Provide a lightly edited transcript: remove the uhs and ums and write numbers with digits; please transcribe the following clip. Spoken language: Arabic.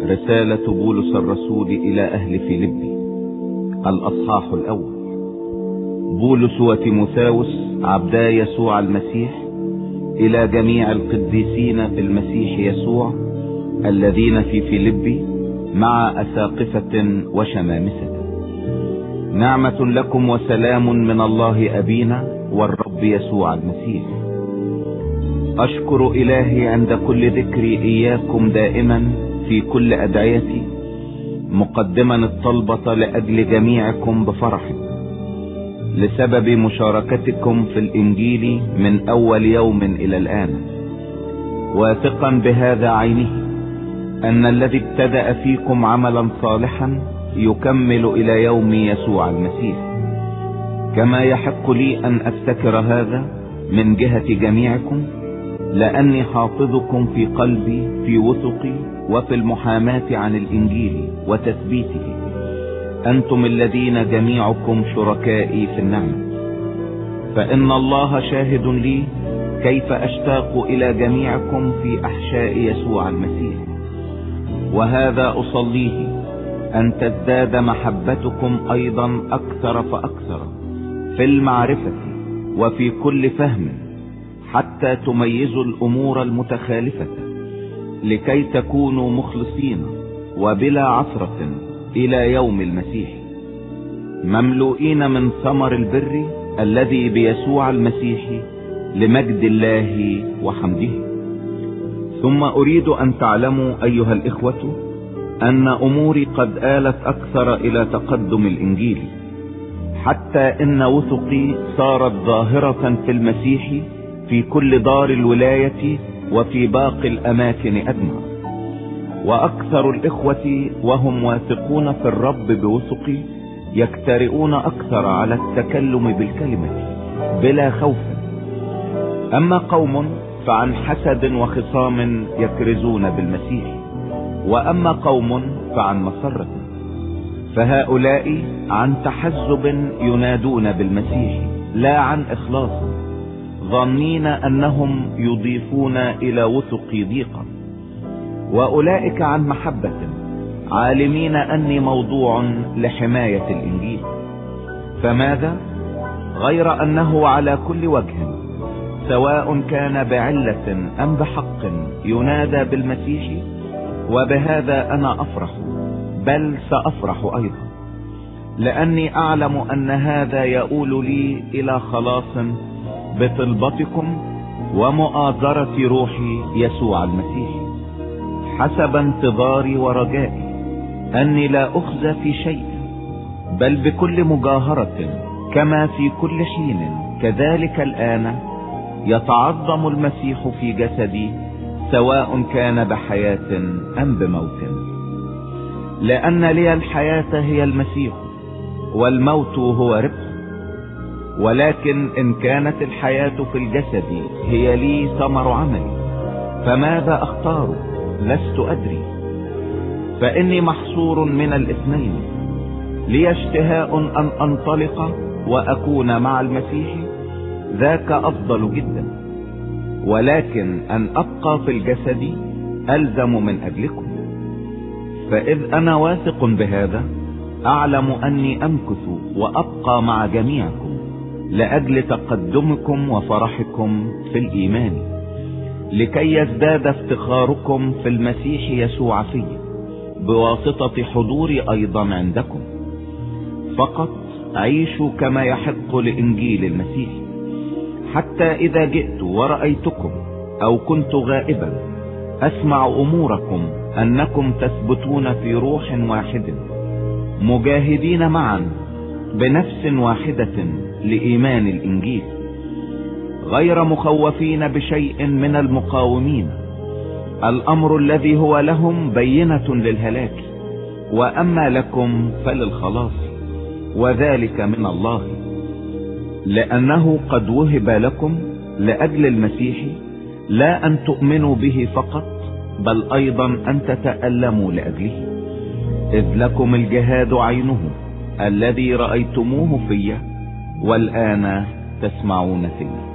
رسالة بولس الرسول إلى أهل فيلبي، الأصحاح الأول. بولس وتيموثاوس عبدا يسوع المسيح، إلى جميع القديسين في المسيح يسوع الذين في فيلبي مع أساقفة وشمامسة. نعمة لكم وسلام من الله أبينا والرب يسوع المسيح. أشكر إلهي عند كل ذكري إياكم دائما في كل أدعيتي، مقدما الطلبة لأجل جميعكم بفرح، لسبب مشاركتكم في الإنجيل من أول يوم إلى الآن، واثقا بهذا عينه أن الذي ابتدأ فيكم عملا صالحا يكمل إلى يوم يسوع المسيح. كما يحق لي أن أفتكر هذا من جهة جميعكم، لأني حافظكم في قلبي في وثقي وفي المحاماة عن الإنجيل وتثبيته، أنتم الذين جميعكم شركائي في النعمة. فإن الله شاهد لي كيف أشتاق إلى جميعكم في أحشاء يسوع المسيح، وهذا أصليه أن تزداد محبتكم أيضا أكثر فأكثر في المعرفة وفي كل فهم، حتى تميزوا الأمور المتخالفة، لكي تكونوا مخلصين وبلا عثرة إلى يوم المسيح، مملوئين من ثمر البر الذي بيسوع المسيح لمجد الله وحمده. ثم أريد أن تعلموا أيها الإخوة أن أموري قد آلت أكثر إلى تقدم الإنجيل، حتى إن وثقي صارت ظاهرة في المسيح في كل دار الولاية وفي باقي الأماكن أجمع. وأكثر الإخوة وهم واثقون في الرب بوثقي يجترئون أكثر على التكلم بالكلمة بلا خوف. أما قوم فعن حسد وخصام يكرزون بالمسيح، وأما قوم فعن مسرة، فهؤلاء عن تحزب ينادون بالمسيح لا عن إخلاص، ظنين أنهم يضيفون إلى وثقي ضيقا. وأولئك عن محبة، عالمين أني موضوع لحماية الإنجيل. فماذا؟ غير أنه على كل وجه، سواء كان بعلة أم بحق، ينادى بالمسيح، وبهذا أنا أفرح، بل سأفرح أيضا، لأني أعلم أن هذا يؤول لي إلى خلاص بطلبتكم ومؤازرة روح يسوع المسيح، حسب انتظاري ورجائي أني لا أخزى في شيء، بل بكل مجاهرة كما في كل حين كذلك الآن يتعظم المسيح في جسدي، سواء كان بحياة أم بموت. لأن لي الحياة هي المسيح، والموت هو ربح. ولكن إن كانت الحياة في الجسد هي لي ثمر عملي، فماذا أختار؟ لست أدري. فإني محصور من الاثنين، لي اشتهاء أن أنطلق وأكون مع المسيح، ذاك أفضل جدا، ولكن أن أبقى في الجسد ألزم من أجلكم. فإذ أنا واثق بهذا، أعلم أني أمكث وأبقى مع جميعكم لأجل تقدمكم وفرحكم في الإيمان، لكي يزداد افتخاركم في المسيح يسوع في بواسطة حضوري أيضا عندكم. فقط عيشوا كما يحق لإنجيل المسيح، حتى إذا جئت ورأيتكم أو كنت غائبا أسمع أموركم أنكم تثبتون في روح واحد، مجاهدين معا بنفس واحدة لإيمان الإنجيل، غير مخوفين بشيء من المقاومين، الأمر الذي هو لهم بينة للهلاك، وأما لكم فللخلاص، وذلك من الله، لأنه قد وهب لكم لأجل المسيح لا أن تؤمنوا به فقط، بل أيضا أن تتألموا لأجله، إذ لكم الجهاد عينه الذي رأيتموه في، والآن تسمعون فيه.